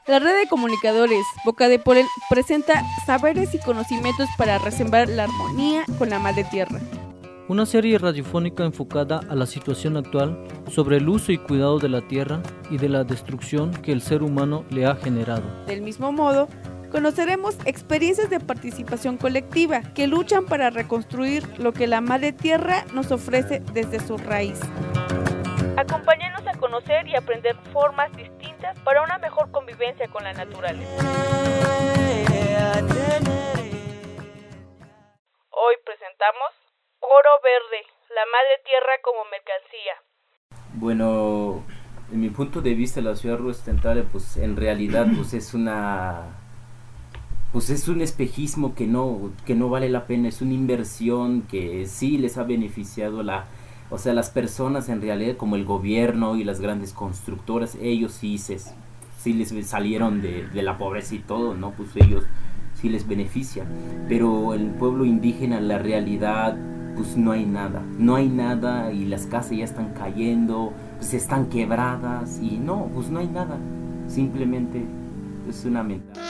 La red de comunicadores Boca de Polen presenta saberes y conocimientos para resembrar la armonía con la madre tierra. Una serie radiofónica enfocada a la situación actual sobre el uso y cuidado de la tierra y de la destrucción que el ser humano le ha generado. Del mismo modo, conoceremos experiencias de participación colectiva que luchan para reconstruir lo que la madre tierra nos ofrece desde su raíz. Acompáñanos a conocer y aprender formas distintas para una mejor convivencia con la naturaleza. Hoy presentamos Oro Verde, la madre tierra como mercancía. Bueno, en mi punto de vista, la ciudad rurostentale, pues en realidad, pues es un espejismo que no vale la pena. Es una inversión que sí les ha beneficiado las personas en realidad, como el gobierno y las grandes constructoras. Ellos sí les salieron de la pobreza y todo, ¿no? Pues ellos sí les beneficia, pero el pueblo indígena, la realidad, pues no hay nada y las casas ya están cayendo, pues están quebradas y no hay nada, simplemente es una mentalidad.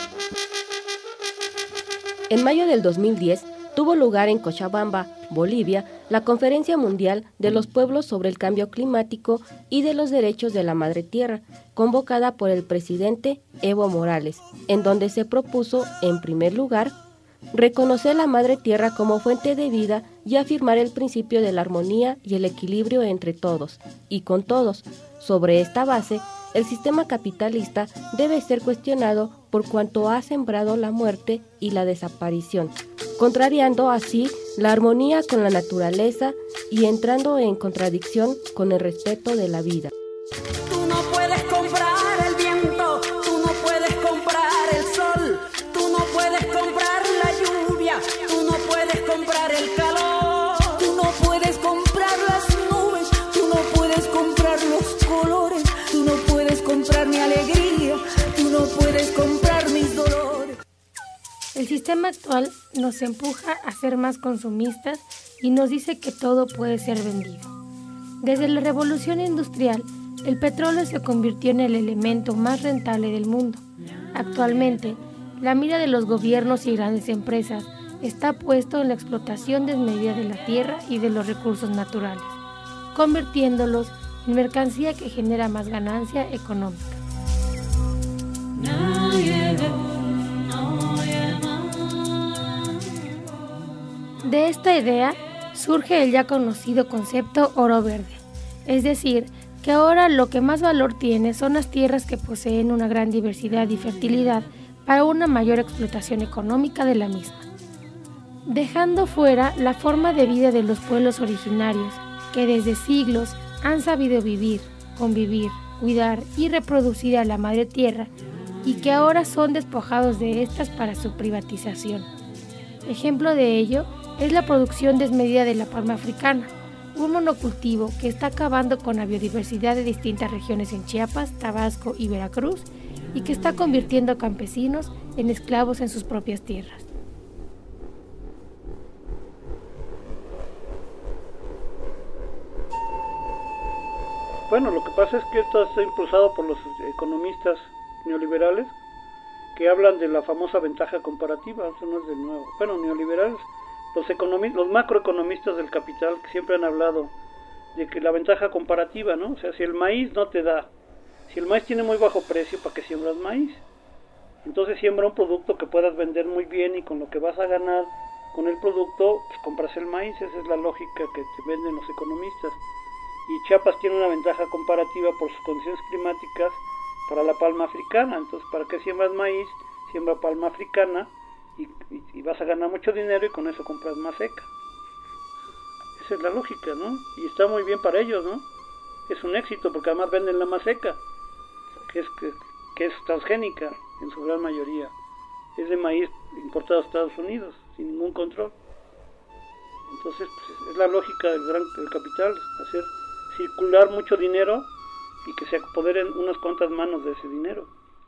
En mayo del 2010 tuvo lugar en Cochabamba, Bolivia, la Conferencia Mundial de los Pueblos sobre el Cambio Climático y de los Derechos de la Madre Tierra, convocada por el presidente Evo Morales, en donde se propuso, en primer lugar, reconocer la Madre Tierra como fuente de vida y afirmar el principio de la armonía y el equilibrio entre todos y con todos. Sobre esta base, el sistema capitalista debe ser cuestionado por cuanto ha sembrado la muerte y la desaparición, contrariando así la armonía con la naturaleza y entrando en contradicción con el respeto de la vida. Tú no puedes comprar el viento, tú no puedes comprar el sol, tú no puedes comprar la lluvia, tú no puedes comprar el calor, tú no puedes comprar las nubes, tú no puedes comprar los colores, tú no puedes comprar mi alegría, tú no puedes comprar mis dolores. El sistema actual nos empuja a ser más consumistas y nos dice que todo puede ser vendido. Desde la revolución industrial, el petróleo se convirtió en el elemento más rentable del mundo. Actualmente, la mira de los gobiernos y grandes empresas está puesto en la explotación desmedida de la tierra y de los recursos naturales, convirtiéndolos en mercancía que genera más ganancia económica. De esta idea surge el ya conocido concepto oro verde, es decir, que ahora lo que más valor tiene son las tierras que poseen una gran diversidad y fertilidad para una mayor explotación económica de la misma, dejando fuera la forma de vida de los pueblos originarios que desde siglos han sabido vivir, convivir, cuidar y reproducir a la madre tierra y que ahora son despojados de estas para su privatización. Ejemplo de ello es la producción desmedida de la palma africana, un monocultivo que está acabando con la biodiversidad de distintas regiones en Chiapas, Tabasco y Veracruz y que está convirtiendo a campesinos en esclavos en sus propias tierras. Bueno, lo que pasa es que esto está impulsado por los economistas neoliberales que hablan de la famosa ventaja comparativa. Eso no es de nuevo. Bueno, neoliberales, los macroeconomistas del capital que siempre han hablado de que la ventaja comparativa, ¿no? O sea, si el maíz no te da, si el maíz tiene muy bajo precio, ¿para qué siembras maíz? Entonces siembra un producto que puedas vender muy bien y con lo que vas a ganar con el producto, pues compras el maíz. Esa es la lógica que te venden los economistas. Y Chiapas tiene una ventaja comparativa por sus condiciones climáticas para la palma africana. Entonces, ¿para qué siembras maíz? Siembra palma africana y vas a ganar mucho dinero y con eso compras más seca. Esa es la lógica, ¿no? Y está muy bien para ellos, ¿no? Es un éxito porque además venden la más seca, que es transgénica en su gran mayoría. Es de maíz importado a Estados Unidos sin ningún control. Entonces, pues, es la lógica del capital, hacer circular mucho dinero y que se apoderen unas cuantas manos de ese dinero.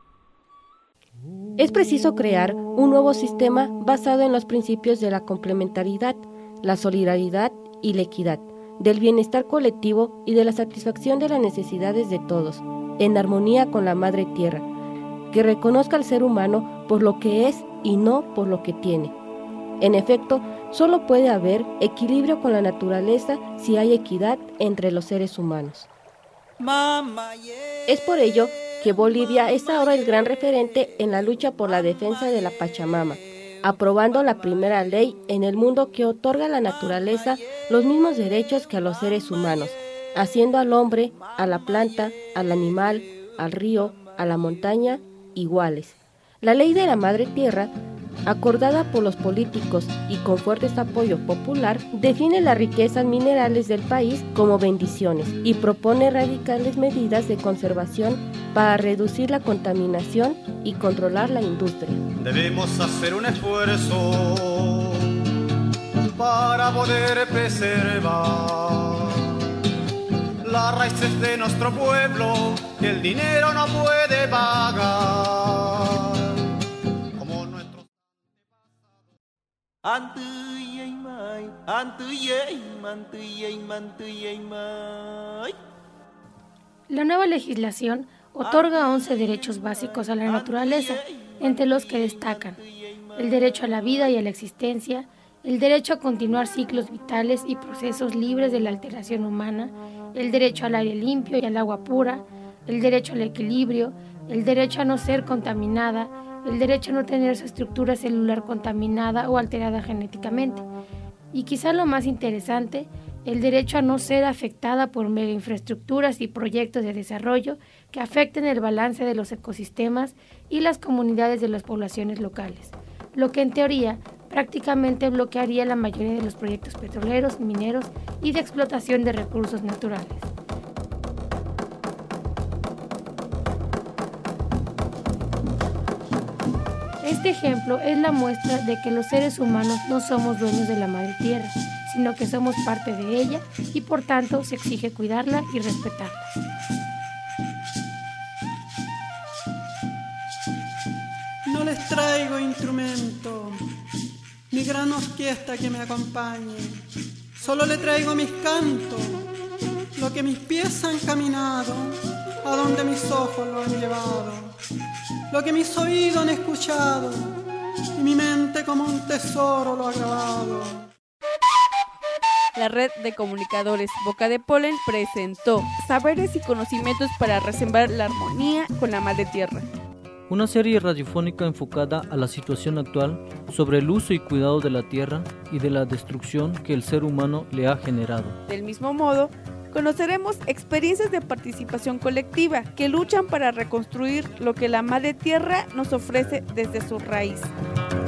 Es preciso crear un nuevo sistema basado en los principios de la complementariedad, la solidaridad y la equidad, del bienestar colectivo y de la satisfacción de las necesidades de todos, en armonía con la madre tierra. que reconozca al ser humano por lo que es y no por lo que tiene. En efecto, solo puede haber equilibrio con la naturaleza si hay equidad entre los seres humanos. Es por ello que Bolivia es ahora el gran referente en la lucha por la defensa de la Pachamama, aprobando la primera ley en el mundo que otorga a la naturaleza los mismos derechos que a los seres humanos, haciendo al hombre, a la planta, al animal, al río, a la montaña, iguales. La ley de la Madre Tierra, acordada por los políticos y con fuerte apoyo popular, define las riquezas minerales del país como bendiciones y propone radicales medidas de conservación para reducir la contaminación y controlar la industria. Debemos hacer un esfuerzo para poder preservar las raíces de nuestro pueblo que el dinero no puede pagar. Como nuestros La nueva legislación otorga 11 derechos básicos a la naturaleza, entre los que destacan el derecho a la vida y a la existencia, el derecho a continuar ciclos vitales y procesos libres de la alteración humana, el derecho al aire limpio y al agua pura, el derecho al equilibrio, el derecho a no ser contaminada, el derecho a no tener su estructura celular contaminada o alterada genéticamente, y quizá lo más interesante, el derecho a no ser afectada por megainfraestructuras y proyectos de desarrollo que afecten el balance de los ecosistemas y las comunidades de las poblaciones locales, lo que en teoría prácticamente bloquearía la mayoría de los proyectos petroleros, mineros y de explotación de recursos naturales. Este ejemplo es la muestra de que los seres humanos no somos dueños de la Madre Tierra, sino que somos parte de ella y por tanto se exige cuidarla y respetarla. No les traigo instrumento, ni gran orquesta que me acompañe, solo le traigo mis cantos, lo que mis pies han caminado, a donde mis ojos lo han llevado, lo que mis oídos han escuchado, y mi mente como un tesoro lo ha grabado. La red de comunicadores Boca de Polen presentó Saberes y conocimientos para resembrar la armonía con la Madre Tierra. Una serie radiofónica enfocada a la situación actual sobre el uso y cuidado de la tierra y de la destrucción que el ser humano le ha generado. Del mismo modo, conoceremos experiencias de participación colectiva que luchan para reconstruir lo que la Madre Tierra nos ofrece desde su raíz.